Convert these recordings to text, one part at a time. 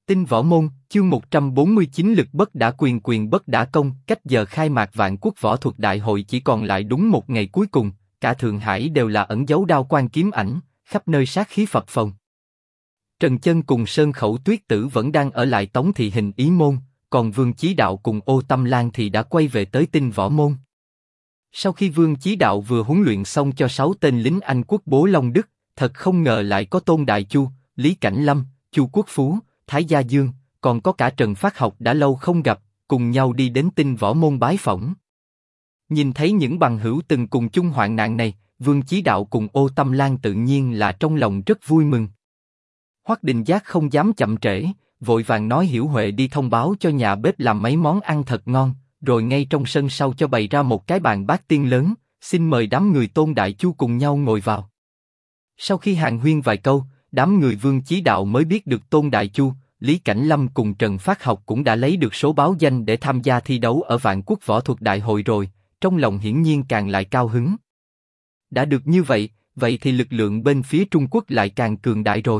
Tinh Võ Môn, chương 149 lực bất đả quyền quyền bất đả công. Cách giờ khai mạc Vạn Quốc Võ Thuật Đại hội chỉ còn lại đúng một ngày cuối cùng, cả Thượng Hải đều là ẩn dấu đao quan kiếm ảnh, khắp nơi sát khí phập phồng. Trần Chân cùng Sơn Khẩu Tuyết Tử vẫn đang ở lại Tống Thị Hình Ý Môn, còn Vương Chí Đạo cùng Ô Tâm Lan thì đã quay về tới Tinh Võ Môn. Sau khi Vương Chí Đạo vừa huấn luyện xong cho 6 tên lính Anh quốc bố Long Đức, thật không ngờ lại có Tôn Đại Chu, Lý Cảnh Lâm, Chu Quốc Phú, Thái Gia Dương, còn có cả Trần Phát Học đã lâu không gặp, cùng nhau đi đến Tinh Võ Môn bái phỏng. Nhìn thấy những bằng hữu từng cùng chung hoạn nạn này, Vương Chí Đạo cùng Ô Tâm Lan tự nhiên là trong lòng rất vui mừng. Hoắc Đình Giác không dám chậm trễ, vội vàng nói Hiểu Huệ đi thông báo cho nhà bếp làm mấy món ăn thật ngon, rồi ngay trong sân sau cho bày ra một cái bàn bát tiên lớn, xin mời đám người Tôn Đại Chu cùng nhau ngồi vào. Sau khi hàn huyên vài câu, đám người Vương Chí Đạo mới biết được Tôn Đại Chu, Lý Cảnh Lâm cùng Trần Phát Học cũng đã lấy được số báo danh để tham gia thi đấu ở Vạn Quốc Võ Thuật Đại hội rồi, trong lòng hiển nhiên càng lại cao hứng. Đã được như vậy, vậy thì lực lượng bên phía Trung Quốc lại càng cường đại rồi.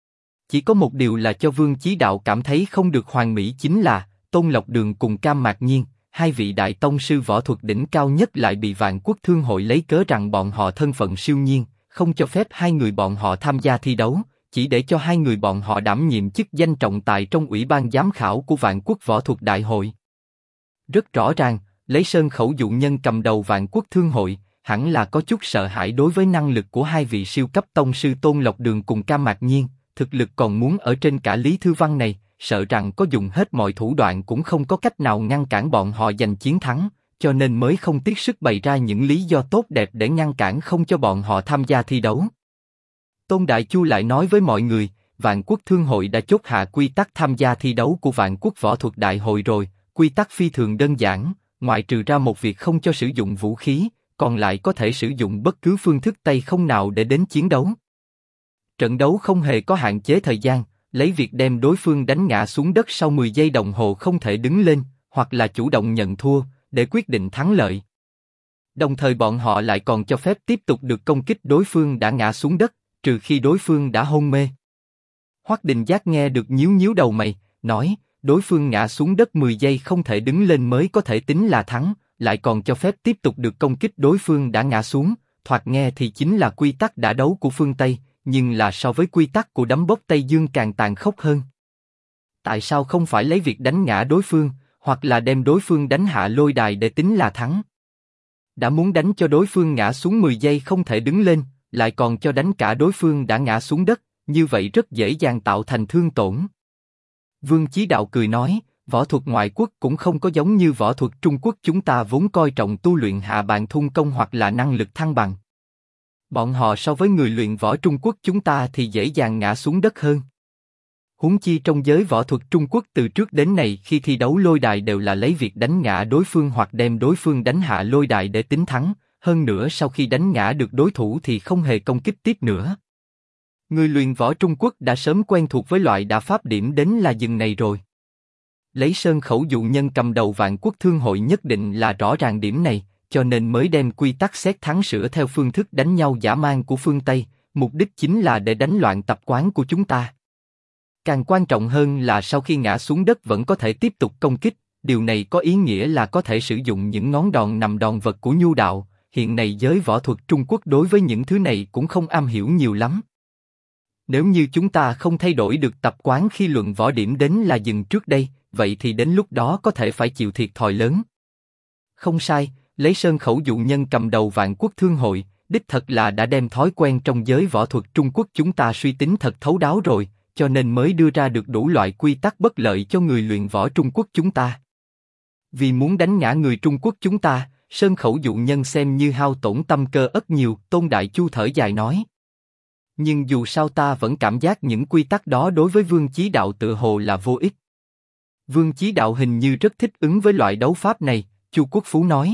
Chỉ có một điều là cho Vương Chí Đạo cảm thấy không được hoàn mỹ chính là Tôn Lộc Đường cùng Cam Mạc Nhiên, hai vị đại tông sư võ thuật đỉnh cao nhất lại bị Vạn Quốc Thương hội lấy cớ rằng bọn họ thân phận siêu nhiên, không cho phép hai người bọn họ tham gia thi đấu, chỉ để cho hai người bọn họ đảm nhiệm chức danh trọng tài trong ủy ban giám khảo của Vạn Quốc Võ Thuật Đại hội. Rất rõ ràng, lấy Sơn Khẩu dụ nhân cầm đầu Vạn Quốc Thương hội, hẳn là có chút sợ hãi đối với năng lực của hai vị siêu cấp tông sư Tôn Lộc Đường cùng Cam Mạc Nhiên, thực lực còn muốn ở trên cả Lý Thư Văn này, sợ rằng có dùng hết mọi thủ đoạn cũng không có cách nào ngăn cản bọn họ giành chiến thắng, cho nên mới không tiếc sức bày ra những lý do tốt đẹp để ngăn cản không cho bọn họ tham gia thi đấu. Tôn Đại Chu lại nói với mọi người, Vạn Quốc Thương hội đã chốt hạ quy tắc tham gia thi đấu của Vạn Quốc Võ Thuật Đại hội rồi, quy tắc phi thường đơn giản, ngoại trừ ra một việc không cho sử dụng vũ khí, còn lại có thể sử dụng bất cứ phương thức tay không nào để đến chiến đấu. Trận đấu không hề có hạn chế thời gian, lấy việc đem đối phương đánh ngã xuống đất sau 10 giây đồng hồ không thể đứng lên, hoặc là chủ động nhận thua, để quyết định thắng lợi. Đồng thời bọn họ lại còn cho phép tiếp tục được công kích đối phương đã ngã xuống đất, trừ khi đối phương đã hôn mê. Hoắc Đình Giác nghe được nhíu nhíu đầu mày, nói, đối phương ngã xuống đất 10 giây không thể đứng lên mới có thể tính là thắng, lại còn cho phép tiếp tục được công kích đối phương đã ngã xuống, thoạt nghe thì chính là quy tắc đả đấu của phương Tây, nhưng là so với quy tắc của đấm bốc Tây Dương càng tàn khốc hơn. Tại sao không phải lấy việc đánh ngã đối phương, hoặc là đem đối phương đánh hạ lôi đài để tính là thắng? Đã muốn đánh cho đối phương ngã xuống 10 giây không thể đứng lên, lại còn cho đánh cả đối phương đã ngã xuống đất, như vậy rất dễ dàng tạo thành thương tổn. Vương Chí Đạo cười nói, võ thuật ngoại quốc cũng không có giống như võ thuật Trung Quốc chúng ta vốn coi trọng tu luyện hạ bàn thung công hoặc là năng lực thăng bằng. Bọn họ so với người luyện võ Trung Quốc chúng ta thì dễ dàng ngã xuống đất hơn. Huống chi trong giới võ thuật Trung Quốc từ trước đến nay khi thi đấu lôi đài đều là lấy việc đánh ngã đối phương hoặc đem đối phương đánh hạ lôi đài để tính thắng, hơn nữa sau khi đánh ngã được đối thủ thì không hề công kích tiếp nữa. Người luyện võ Trung Quốc đã sớm quen thuộc với loại đả pháp điểm đến là dừng này rồi. Lấy Sơn Khẩu dụ nhân cầm đầu Vạn Quốc Thương hội nhất định là rõ ràng điểm này, cho nên mới đem quy tắc xét thắng sửa theo phương thức đánh nhau dã man của phương Tây, mục đích chính là để đánh loạn tập quán của chúng ta. Càng quan trọng hơn là sau khi ngã xuống đất vẫn có thể tiếp tục công kích, điều này có ý nghĩa là có thể sử dụng những ngón đòn nằm đòn vật của nhu đạo, hiện nay giới võ thuật Trung Quốc đối với những thứ này cũng không am hiểu nhiều lắm. Nếu như chúng ta không thay đổi được tập quán khi luận võ điểm đến là dừng trước đây, vậy thì đến lúc đó có thể phải chịu thiệt thòi lớn. Không sai, lấy Sơn Khẩu dụ nhân cầm đầu Vạn Quốc Thương hội, đích thật là đã đem thói quen trong giới võ thuật Trung Quốc chúng ta suy tính thật thấu đáo rồi, cho nên mới đưa ra được đủ loại quy tắc bất lợi cho người luyện võ Trung Quốc chúng ta. Vì muốn đánh ngã người Trung Quốc chúng ta, Sơn Khẩu dụ nhân xem như hao tổn tâm cơ ất nhiều, Tôn Đại Chu thở dài nói. Nhưng dù sao ta vẫn cảm giác những quy tắc đó đối với Vương Chí Đạo tựa hồ là vô ích. Vương Chí Đạo hình như rất thích ứng với loại đấu pháp này, Chu Quốc Phú nói.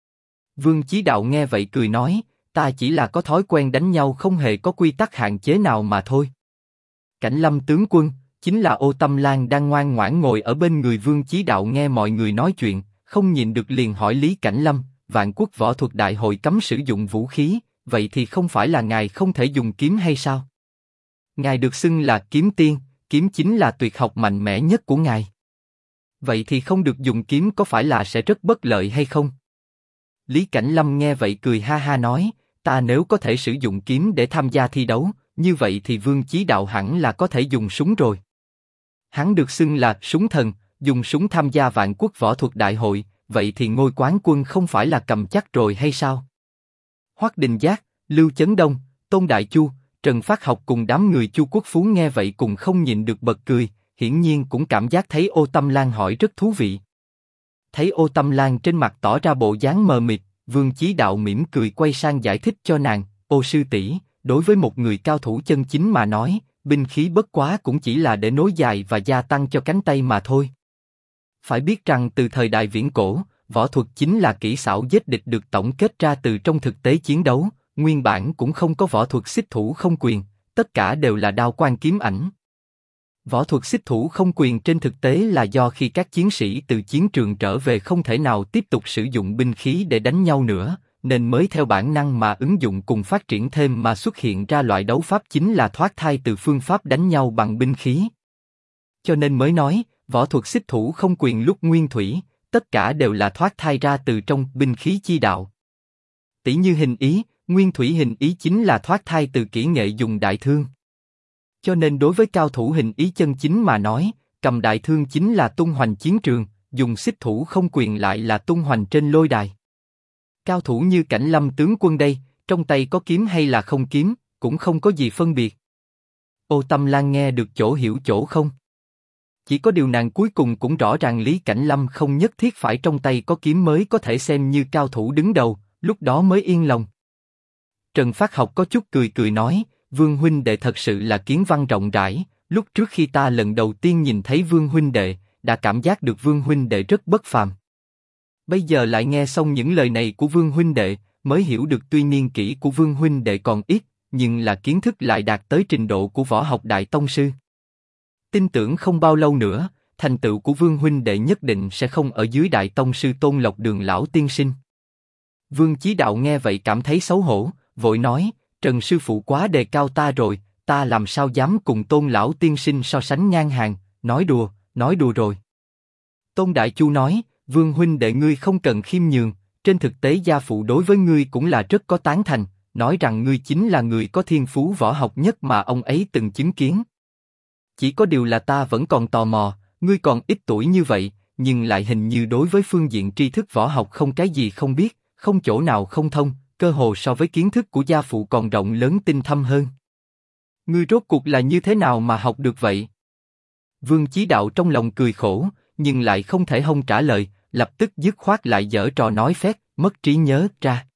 Vương Chí Đạo nghe vậy cười nói, ta chỉ là có thói quen đánh nhau không hề có quy tắc hạn chế nào mà thôi. Cảnh Lâm tướng quân, chính là Ô Tâm Lan đang ngoan ngoãn ngồi ở bên người Vương Chí Đạo nghe mọi người nói chuyện, không nhịn được liền hỏi Lý Cảnh Lâm, Vạn Quốc Võ Thuật Đại hội cấm sử dụng vũ khí, vậy thì không phải là ngài không thể dùng kiếm hay sao? Ngài được xưng là kiếm tiên, kiếm chính là tuyệt học mạnh mẽ nhất của ngài. Vậy thì không được dùng kiếm có phải là sẽ rất bất lợi hay không? Lý Cảnh Lâm nghe vậy cười ha ha nói, ta nếu có thể sử dụng kiếm để tham gia thi đấu, như vậy thì Vương Chí Đạo hẳn là có thể dùng súng rồi. Hắn được xưng là súng thần, dùng súng tham gia Vạn Quốc Võ Thuật Đại hội, vậy thì ngôi quán quân không phải là cầm chắc rồi hay sao? Hoắc Đình Giác, Lưu Chấn Đông, Tôn Đại Chu, Trần Phát Học cùng đám người Chu Quốc Phú nghe vậy cùng không nhịn được bật cười, hiển nhiên cũng cảm giác thấy Ô Tâm Lan hỏi rất thú vị. Thấy Ô Tâm Lan trên mặt tỏ ra bộ dáng mờ mịt, Vương Chí Đạo mỉm cười quay sang giải thích cho nàng, Ô sư tỷ, đối với một người cao thủ chân chính mà nói, binh khí bất quá cũng chỉ là để nối dài và gia tăng cho cánh tay mà thôi. Phải biết rằng từ thời đại viễn cổ, võ thuật chính là kỹ xảo giết địch được tổng kết ra từ trong thực tế chiến đấu, nguyên bản cũng không có võ thuật xích thủ không quyền, tất cả đều là đao quan kiếm ảnh. Võ thuật xích thủ không quyền trên thực tế là do khi các chiến sĩ từ chiến trường trở về không thể nào tiếp tục sử dụng binh khí để đánh nhau nữa, nên mới theo bản năng mà ứng dụng cùng phát triển thêm mà xuất hiện ra loại đấu pháp chính là thoát thai từ phương pháp đánh nhau bằng binh khí. Cho nên mới nói, võ thuật xích thủ không quyền lúc nguyên thủy, tất cả đều là thoát thai ra từ trong binh khí chi đạo. Tỷ như hình ý, nguyên thủy hình ý chính là thoát thai từ kỹ nghệ dùng đại thương. Cho nên đối với cao thủ hình ý chân chính mà nói, cầm đại thương chính là tung hoành chiến trường, dùng xích thủ không quyền lại là tung hoành trên lôi đài. Cao thủ như Cảnh Lâm tướng quân đây, trong tay có kiếm hay là không kiếm, cũng không có gì phân biệt. Ô Tâm Lan nghe được chỗ hiểu chỗ không. Chỉ có điều nàng cuối cùng cũng rõ ràng Lý Cảnh Lâm không nhất thiết phải trong tay có kiếm mới có thể xem như cao thủ đứng đầu, lúc đó mới yên lòng. Trần Phát Học có chút cười cười nói, Vương huynh đệ thật sự là kiến văn rộng rãi, lúc trước khi ta lần đầu tiên nhìn thấy Vương huynh đệ, đã cảm giác được Vương huynh đệ rất bất phàm. Bây giờ lại nghe xong những lời này của Vương huynh đệ, mới hiểu được tuy niên kỷ của Vương huynh đệ còn ít, nhưng là kiến thức lại đạt tới trình độ của võ học đại tông sư. Tin tưởng không bao lâu nữa, thành tựu của Vương huynh đệ nhất định sẽ không ở dưới đại tông sư Tôn Lộc Đường lão tiên sinh. Vương Chí Đạo nghe vậy cảm thấy xấu hổ, vội nói, Trần sư phụ quá đề cao ta rồi, ta làm sao dám cùng Tôn lão tiên sinh so sánh ngang hàng, nói đùa rồi. Tôn Đại Chu nói, Vương huynh đệ ngươi không cần khiêm nhường, trên thực tế gia phụ đối với ngươi cũng là rất có tán thành, nói rằng ngươi chính là người có thiên phú võ học nhất mà ông ấy từng chứng kiến. Chỉ có điều là ta vẫn còn tò mò, ngươi còn ít tuổi như vậy, nhưng lại hình như đối với phương diện tri thức võ học không cái gì không biết, không chỗ nào không thông, cơ hồ so với kiến thức của gia phụ còn rộng lớn tinh thâm hơn. Ngươi rốt cuộc là như thế nào mà học được vậy? Vương Chí Đạo trong lòng cười khổ, nhưng lại không thể không trả lời, lập tức dứt khoát lại giở trò nói phét, mất trí nhớ ra.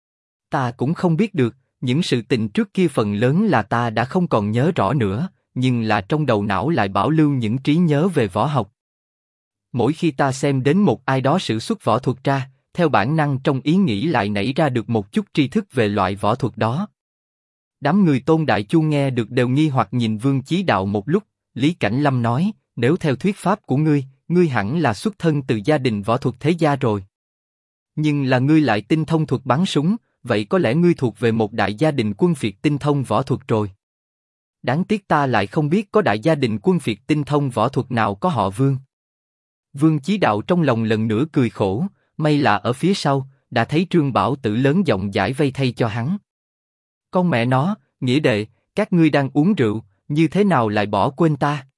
Ta cũng không biết được, những sự tình trước kia phần lớn là ta đã không còn nhớ rõ nữa, nhưng là trong đầu não lại bảo lưu những trí nhớ về võ học. Mỗi khi ta xem đến một ai đó sử xuất võ thuật ra, theo bản năng trong ý nghĩ lại nảy ra được một chút tri thức về loại võ thuật đó. Đám người Tôn Đại Chu nghe được đều nghi hoặc nhìn Vương Chí Đạo một lúc, Lý Cảnh Lâm nói, nếu theo thuyết pháp của ngươi hẳn là xuất thân từ gia đình võ thuật thế gia rồi. Nhưng là ngươi lại tinh thông thuật bắn súng, vậy có lẽ ngươi thuộc về một đại gia đình quân phiệt tinh thông võ thuật rồi. Đáng tiếc ta lại không biết có đại gia đình quân phiệt tinh thông võ thuật nào có họ Vương. Vương Chí Đạo trong lòng lần nữa cười khổ, may là ở phía sau, đã thấy Trương Bảo Tử lớn giọng giải vây thay cho hắn. Con mẹ nó, nghĩa đệ, các ngươi đang uống rượu, như thế nào lại bỏ quên ta?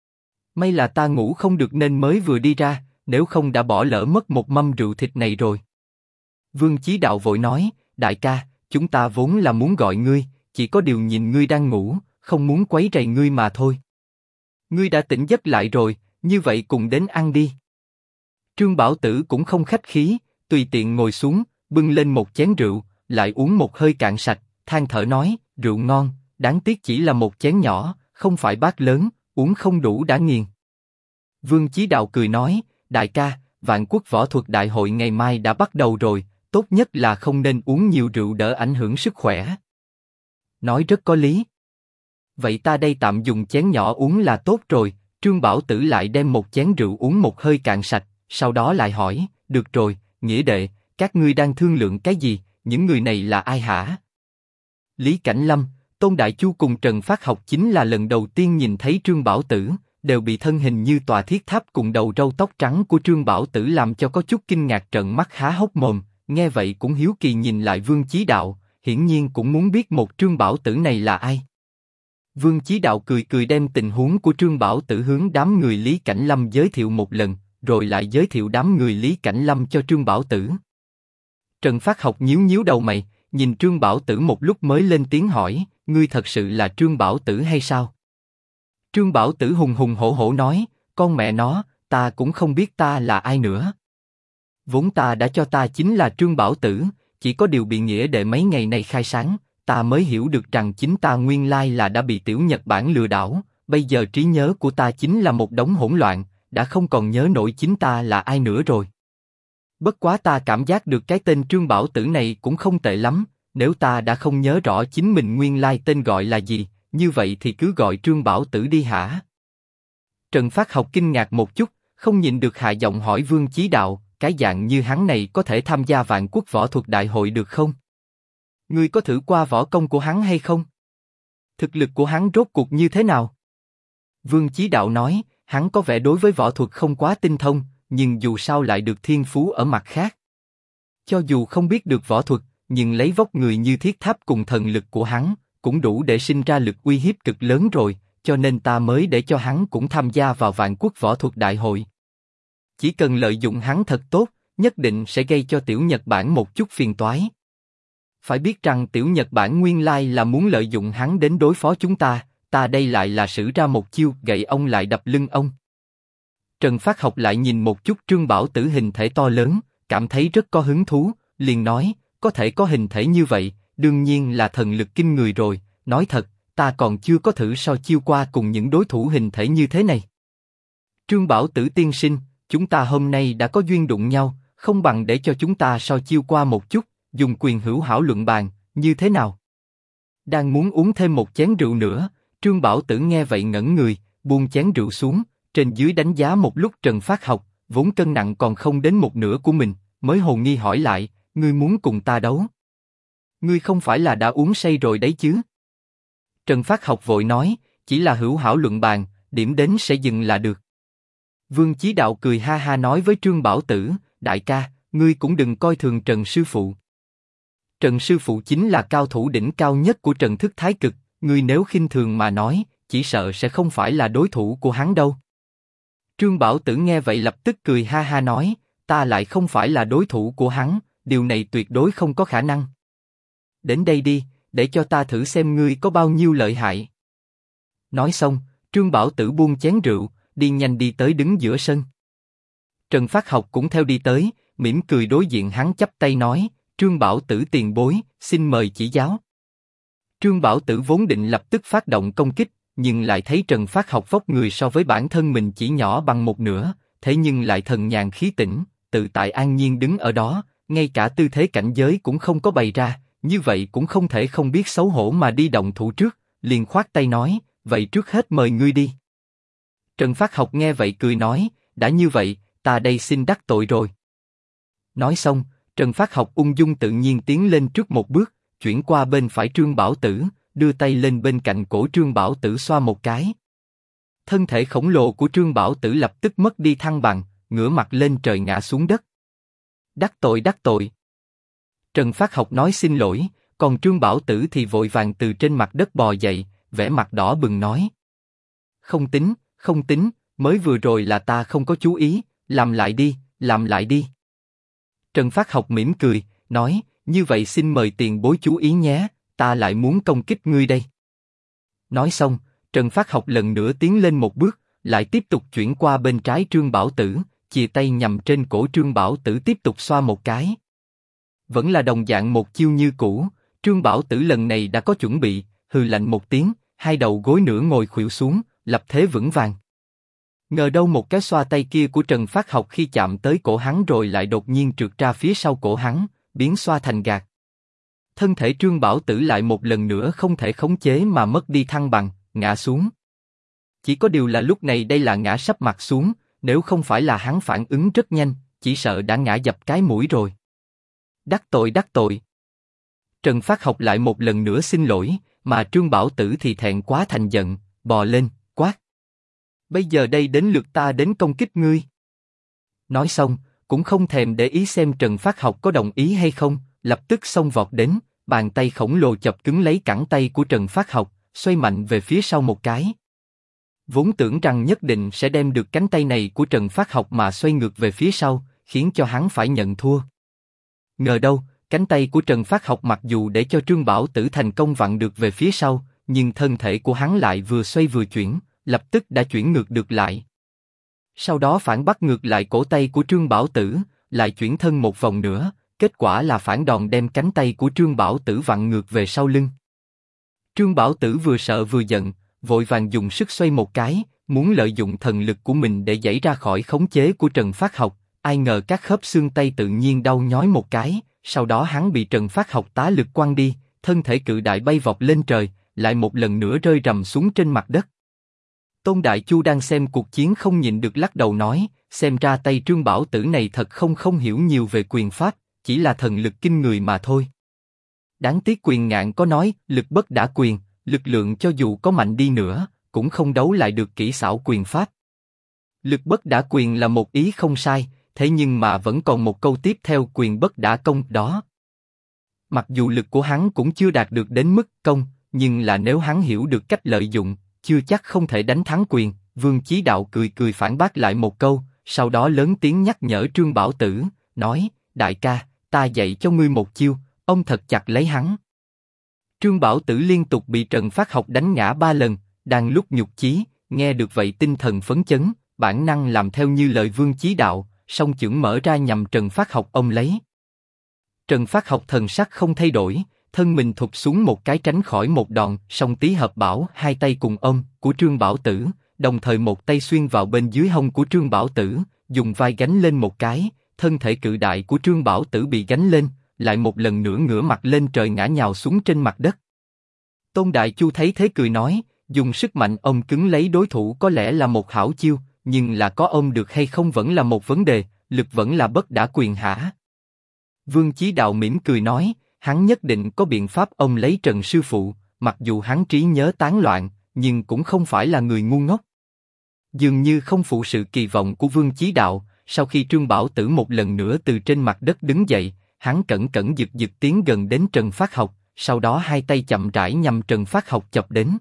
May là ta ngủ không được nên mới vừa đi ra, nếu không đã bỏ lỡ mất một mâm rượu thịt này rồi. Vương Chí Đạo vội nói, đại ca, chúng ta vốn là muốn gọi ngươi, chỉ có điều nhìn ngươi đang ngủ, không muốn quấy rầy ngươi mà thôi. Ngươi đã tỉnh giấc lại rồi, như vậy cùng đến ăn đi. Trương Bảo Tử cũng không khách khí, tùy tiện ngồi xuống, bưng lên một chén rượu, lại uống một hơi cạn sạch, than thở nói, rượu ngon, đáng tiếc chỉ là một chén nhỏ, không phải bát lớn, uống không đủ đã nghiền. Vương Chí Đạo cười nói, đại ca, Vạn Quốc Võ Thuật Đại hội ngày mai đã bắt đầu rồi, tốt nhất là không nên uống nhiều rượu đỡ ảnh hưởng sức khỏe. Nói rất có lý. Vậy ta đây tạm dùng chén nhỏ uống là tốt rồi. Trương Bảo Tử lại đem một chén rượu uống một hơi cạn sạch, sau đó lại hỏi, được rồi, nghĩa đệ, các ngươi đang thương lượng cái gì, những người này là ai hả? Lý Cảnh Lâm, Tôn Đại Chu cùng Trần Phát Học chính là lần đầu tiên nhìn thấy Trương Bảo Tử, đều bị thân hình như tòa thiết tháp cùng đầu râu tóc trắng của Trương Bảo Tử làm cho có chút kinh ngạc trợn mắt há hốc mồm, nghe vậy cũng hiếu kỳ nhìn lại Vương Chí Đạo, hiển nhiên cũng muốn biết một Trương Bảo Tử này là ai. Vương Chí Đạo cười cười đem tình huống của Trương Bảo Tử hướng đám người Lý Cảnh Lâm giới thiệu một lần, rồi lại giới thiệu đám người Lý Cảnh Lâm cho Trương Bảo Tử. Trần Phát Học nhíu nhíu đầu mày, nhìn Trương Bảo Tử một lúc mới lên tiếng hỏi, ngươi thật sự là Trương Bảo Tử hay sao? Trương Bảo Tử hùng hùng hổ hổ nói, con mẹ nó, ta cũng không biết ta là ai nữa. Vốn ta đã cho ta chính là Trương Bảo Tử, chỉ có điều bị nghĩa đệ mấy ngày này khai sáng, ta mới hiểu được rằng chính ta nguyên lai là đã bị tiểu Nhật Bản lừa đảo, bây giờ trí nhớ của ta chính là một đống hỗn loạn, đã không còn nhớ nổi chính ta là ai nữa rồi. Bất quá ta cảm giác được cái tên Trương Bảo Tử này cũng không tệ lắm, nếu ta đã không nhớ rõ chính mình nguyên lai tên gọi là gì, như vậy thì cứ gọi Trương Bảo Tử đi hả? Trần Phát Học kinh ngạc một chút, không nhịn được hạ giọng hỏi Vương Chí Đạo, cái dạng như hắn này có thể tham gia Vạn Quốc Võ Thuật Đại hội được không? Ngươi có thử qua võ công của hắn hay không? Thực lực của hắn rốt cuộc như thế nào? Vương Chí Đạo nói, hắn có vẻ đối với võ thuật không quá tinh thông, nhưng dù sao lại được thiên phú ở mặt khác. Cho dù không biết được võ thuật, nhưng lấy vóc người như thiết tháp cùng thần lực của hắn, cũng đủ để sinh ra lực uy hiếp cực lớn rồi, cho nên ta mới để cho hắn cũng tham gia vào Vạn Quốc Võ Thuật Đại hội. Chỉ cần lợi dụng hắn thật tốt, nhất định sẽ gây cho tiểu Nhật Bản một chút phiền toái. Phải biết rằng tiểu Nhật Bản nguyên lai là muốn lợi dụng hắn đến đối phó chúng ta đây lại là sử ra một chiêu gậy ông lại đập lưng ông. Trần Phát Học lại nhìn một chút Trương Bảo Tử hình thể to lớn, cảm thấy rất có hứng thú, liền nói, có thể có hình thể như vậy, đương nhiên là thần lực kinh người rồi, nói thật, ta còn chưa có thử so chiêu qua cùng những đối thủ hình thể như thế này. Trương Bảo Tử tiên sinh, chúng ta hôm nay đã có duyên đụng nhau, không bằng để cho chúng ta so chiêu qua một chút, dùng quyền hữu hảo luận bàn, như thế nào? Đang muốn uống thêm một chén rượu nữa, Trương Bảo Tử nghe vậy ngẩn người, buông chén rượu xuống, trên dưới đánh giá một lúc Trần Phát Học, vốn cân nặng còn không đến một nửa của mình, mới hồ nghi hỏi lại, ngươi muốn cùng ta đấu? Ngươi không phải là đã uống say rồi đấy chứ? Trần Phát Học vội nói, chỉ là hữu hảo luận bàn, điểm đến sẽ dừng là được. Vương Chí Đạo cười ha ha nói với Trương Bảo Tử, đại ca, ngươi cũng đừng coi thường Trần sư phụ. Trần sư phụ chính là cao thủ đỉnh cao nhất của Trần Thức Thái Cực, ngươi nếu khinh thường mà nói, chỉ sợ sẽ không phải là đối thủ của hắn đâu. Trương Bảo Tử nghe vậy lập tức cười ha ha nói, ta lại không phải là đối thủ của hắn, điều này tuyệt đối không có khả năng. Đến đây đi, để cho ta thử xem ngươi có bao nhiêu lợi hại. Nói xong, Trương Bảo Tử buông chén rượu, đi nhanh đi tới đứng giữa sân. Trần Phát Học cũng theo đi tới, mỉm cười đối diện hắn chắp tay nói, Trương Bảo Tử tiền bối, xin mời chỉ giáo. Trương Bảo Tử vốn định lập tức phát động công kích, nhưng lại thấy Trần Phát Học vóc người so với bản thân mình chỉ nhỏ bằng một nửa, thế nhưng lại thần nhàn khí tĩnh, tự tại an nhiên đứng ở đó, ngay cả tư thế cảnh giới cũng không có bày ra, như vậy cũng không thể không biết xấu hổ mà đi động thủ trước, liền khoát tay nói, vậy trước hết mời ngươi đi. Trần Phát Học nghe vậy cười nói, đã như vậy, ta đây xin đắc tội rồi. Nói xong, Trần Phát Học ung dung tự nhiên tiến lên trước một bước, chuyển qua bên phải Trương Bảo Tử, đưa tay lên bên cạnh cổ Trương Bảo Tử xoa một cái. Thân thể khổng lồ của Trương Bảo Tử lập tức mất đi thăng bằng, ngửa mặt lên trời ngã xuống đất. Đắc tội đắc tội. Trần Phát Học nói xin lỗi, còn Trương Bảo Tử thì vội vàng từ trên mặt đất bò dậy, vẻ mặt đỏ bừng nói. Không tính, mới vừa rồi là ta không có chú ý, làm lại đi, làm lại đi. Trần Phát Học mỉm cười, nói, như vậy xin mời tiền bối chú ý nhé, ta lại muốn công kích ngươi đây. Nói xong, Trần Phát Học lần nữa tiến lên một bước, lại tiếp tục chuyển qua bên trái Trương Bảo Tử, chìa tay nhằm trên cổ Trương Bảo Tử tiếp tục xoa một cái. Vẫn là đồng dạng một chiêu như cũ, Trương Bảo Tử lần này đã có chuẩn bị, hừ lạnh một tiếng, hai đầu gối nửa ngồi khuỵu xuống, lập thế vững vàng. Ngờ đâu một cái xoa tay kia của Trần Phát Học khi chạm tới cổ hắn rồi lại đột nhiên trượt ra phía sau cổ hắn, biến xoa thành gạt. Thân thể Trương Bảo Tử lại một lần nữa không thể khống chế mà mất đi thăng bằng, ngã xuống. Chỉ có điều là lúc này đây là ngã sấp mặt xuống, nếu không phải là hắn phản ứng rất nhanh, chỉ sợ đã ngã dập cái mũi rồi. Đắc tội đắc tội. Trần Phát Học lại một lần nữa xin lỗi, mà Trương Bảo Tử thì thẹn quá thành giận, bò lên, quát. Bây giờ đây đến lượt ta đến công kích ngươi. Nói xong, cũng không thèm để ý xem Trần Phát Học có đồng ý hay không, lập tức xông vọt đến, bàn tay khổng lồ chập cứng lấy cẳng tay của Trần Phát Học, xoay mạnh về phía sau một cái. Vốn tưởng rằng nhất định sẽ đem được cánh tay này của Trần Phát Học mà xoay ngược về phía sau, khiến cho hắn phải nhận thua. Ngờ đâu, cánh tay của Trần Phát Học mặc dù để cho Trương Bảo Tử thành công vặn được về phía sau, nhưng thân thể của hắn lại vừa xoay vừa chuyển, lập tức đã chuyển ngược được lại. Sau đó phản bắt ngược lại cổ tay của Trương Bảo Tử, lại chuyển thân một vòng nữa, kết quả là phản đòn đem cánh tay của Trương Bảo Tử vặn ngược về sau lưng. Trương Bảo Tử vừa sợ vừa giận, vội vàng dùng sức xoay một cái, muốn lợi dụng thần lực của mình để giãy ra khỏi khống chế của Trần Phát Học, ai ngờ các khớp xương tay tự nhiên đau nhói một cái, sau đó hắn bị Trần Phát Học tá lực quăng đi, thân thể cự đại bay vọt lên trời, lại một lần nữa rơi rầm xuống trên mặt đất. Tôn Đại Chu đang xem cuộc chiến không nhịn được lắc đầu nói, xem ra tay Trương Bảo Tử này thật không hiểu nhiều về quyền pháp, chỉ là thần lực kinh người mà thôi. Đáng tiếc Quyền Ngạn có nói, lực bất đả quyền, lực lượng cho dù có mạnh đi nữa, cũng không đấu lại được kỹ xảo quyền pháp. Lực bất đả quyền là một ý không sai, thế nhưng mà vẫn còn một câu tiếp theo quyền bất đả công đó. Mặc dù lực của hắn cũng chưa đạt được đến mức công, nhưng là nếu hắn hiểu được cách lợi dụng, chưa chắc không thể đánh thắng quyền. Vương Chí Đạo cười cười phản bác lại một câu, sau đó lớn tiếng nhắc nhở Trương Bảo Tử, nói, đại ca, ta dạy cho ngươi một chiêu, ông thật chặt lấy hắn. Trương Bảo Tử liên tục bị Trần Phát Học đánh ngã 3 lần, đang lúc nhục chí, nghe được vậy tinh thần phấn chấn, bản năng làm theo như lời Vương Chí Đạo, song chưởng mở ra nhằm Trần Phát Học ôm lấy. Trần Phát Học thần sắc không thay đổi, thân mình thụt xuống một cái tránh khỏi một đòn, song Tý Hợp Bảo hai tay cùng ôm của Trương Bảo Tử, đồng thời một tay xuyên vào bên dưới hông của Trương Bảo Tử, dùng vai gánh lên một cái, thân thể cự đại của Trương Bảo Tử bị gánh lên, lại một lần nữa ngửa mặt lên trời ngã nhào xuống trên mặt đất. Tôn Đại Chu thấy thế cười nói, dùng sức mạnh ôm cứng lấy đối thủ có lẽ là một hảo chiêu, nhưng là có ôm được hay không vẫn là một vấn đề, lực vẫn là bất đả quyền hả? Vương Chí Đạo mỉm cười nói, hắn nhất định có biện pháp ôm lấy Trần sư phụ, mặc dù hắn trí nhớ tán loạn, nhưng cũng không phải là người ngu ngốc. Dường như không phụ sự kỳ vọng của Vương Chí Đạo, sau khi Trương Bảo Tử một lần nữa từ trên mặt đất đứng dậy, hắn cẩn cẩn giật giật tiến gần đến Trần Phát Học, sau đó hai tay chậm rãi nhằm Trần Phát Học chọc đến.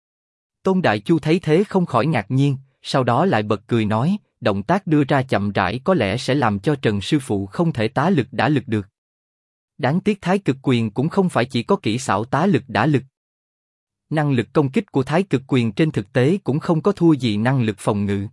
Tôn Đại Chu thấy thế không khỏi ngạc nhiên, sau đó lại bật cười nói, động tác đưa ra chậm rãi có lẽ sẽ làm cho Trần sư phụ không thể tá lực đả lực được. Đáng tiếc Thái Cực Quyền cũng không phải chỉ có kỹ xảo tá lực đả lực. Năng lực công kích của Thái Cực Quyền trên thực tế cũng không có thua gì năng lực phòng ngự.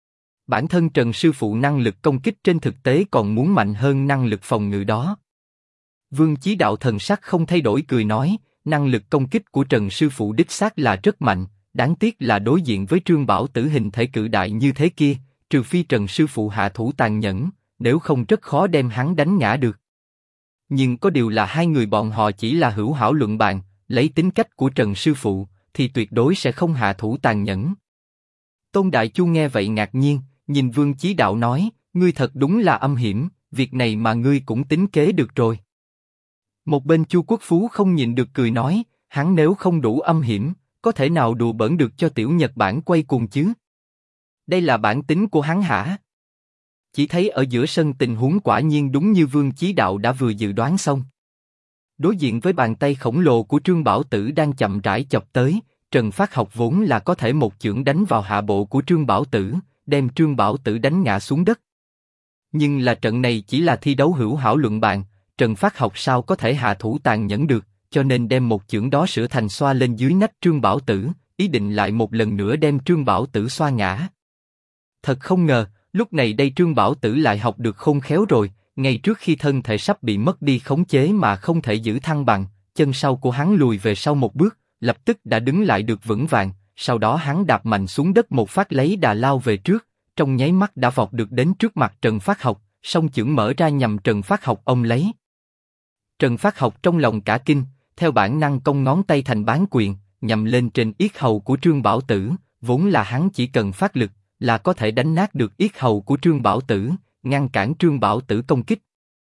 Bản thân Trần sư phụ năng lực công kích trên thực tế còn muốn mạnh hơn năng lực phòng ngự đó. Vương Chí Đạo thần sắc không thay đổi cười nói, năng lực công kích của Trần sư phụ đích xác là rất mạnh, đáng tiếc là đối diện với Trương Bảo Tử hình thể cự đại như thế kia, trừ phi Trần sư phụ hạ thủ tàn nhẫn, nếu không rất khó đem hắn đánh ngã được. Nhưng có điều là hai người bọn họ chỉ là hữu hảo luận bàn, lấy tính cách của Trần sư phụ, thì tuyệt đối sẽ không hạ thủ tàn nhẫn. Tôn Đại Chu nghe vậy ngạc nhiên, nhìn Vương Chí Đạo nói, ngươi thật đúng là âm hiểm, việc này mà ngươi cũng tính kế được rồi. Một bên Chu Quốc Phú không nhịn được cười nói, hắn nếu không đủ âm hiểm, có thể nào đùa bỡn được cho tiểu Nhật Bản quay cuồng chứ? Đây là bản tính của hắn hả? Chỉ thấy ở giữa sân tình huống quả nhiên đúng như Vương Chí Đạo đã vừa dự đoán xong. Đối diện với bàn tay khổng lồ của Trương Bảo Tử đang chậm rãi chọc tới, Trần Phát Học vốn là có thể một chưởng đánh vào hạ bộ của Trương Bảo Tử, đem Trương Bảo Tử đánh ngã xuống đất. Nhưng là trận này chỉ là thi đấu hữu hảo luận bàn, Trần Phát Học sao có thể hạ thủ tàn nhẫn được, cho nên đem một chưởng đó sửa thành xoa lên dưới nách Trương Bảo Tử, ý định lại một lần nữa đem Trương Bảo Tử xoa ngã. Thật không ngờ, lúc này đây Trương Bảo Tử lại học được khôn khéo rồi, ngay trước khi thân thể sắp bị mất đi khống chế mà không thể giữ thăng bằng, chân sau của hắn lùi về sau một bước, lập tức đã đứng lại được vững vàng, sau đó hắn đạp mạnh xuống đất một phát lấy đà lao về trước, trong nháy mắt đã vọt được đến trước mặt Trần Phát Học, song chưởng mở ra nhằm Trần Phát Học ôm lấy. Trần Phát Học trong lòng cả kinh, theo bản năng cong ngón tay thành bán quyền, nhằm lên trên yết hầu của Trương Bảo Tử, vốn là hắn chỉ cần phát lực là có thể đánh nát được yết hầu của Trương Bảo Tử, ngăn cản Trương Bảo Tử công kích.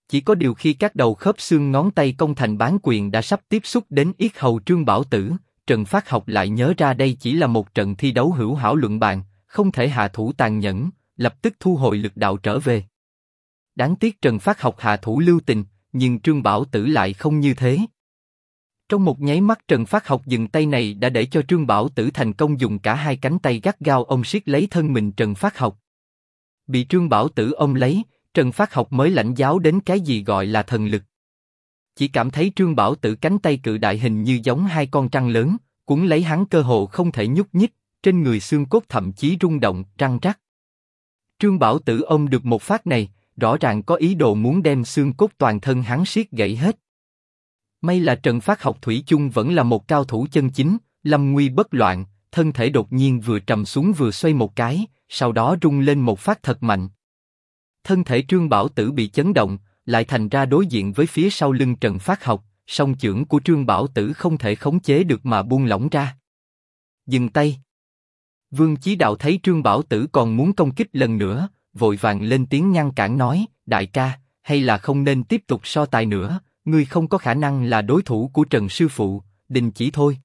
Chỉ có điều khi các đầu khớp xương ngón tay cong thành bán quyền đã sắp tiếp xúc đến yết hầu Trương Bảo Tử, Trần Phát Học lại nhớ ra đây chỉ là một trận thi đấu hữu hảo luận bàn, không thể hạ thủ tàn nhẫn, lập tức thu hồi lực đạo trở về. Đáng tiếc Trần Phát Học hạ thủ lưu tình, nhưng Trương Bảo Tử lại không như thế. Trong một nháy mắt Trần Phát Học dừng tay này đã để cho Trương Bảo Tử thành công dùng cả hai cánh tay gắt gao ôm siết lấy thân mình Trần Phát Học. Bị Trương Bảo Tử ôm lấy, Trần Phát Học mới lãnh giáo đến cái gì gọi là thần lực. Chỉ cảm thấy Trương Bảo Tử cánh tay cự đại hình như giống hai con trăng lớn, cuốn lấy hắn cơ hồ không thể nhúc nhích, trên người xương cốt thậm chí rung động, răng rắc. Trương Bảo Tử ôm được một phát này, rõ ràng có ý đồ muốn đem xương cốt toàn thân hắn siết gãy hết. May là Trần Phát Học thủy chung vẫn là một cao thủ chân chính, lâm nguy bất loạn, thân thể đột nhiên vừa trầm xuống vừa xoay một cái, sau đó rung lên một phát thật mạnh. Thân thể Trương Bảo Tử bị chấn động, lại thành ra đối diện với phía sau lưng Trần Phát Học, song chưởng của Trương Bảo Tử không thể khống chế được mà buông lỏng ra. Dừng tay. Vương Chí Đạo thấy Trương Bảo Tử còn muốn công kích lần nữa, vội vàng lên tiếng ngăn cản nói, đại ca, hay là không nên tiếp tục so tài nữa, ngươi không có khả năng là đối thủ của Trần sư phụ, đình chỉ thôi.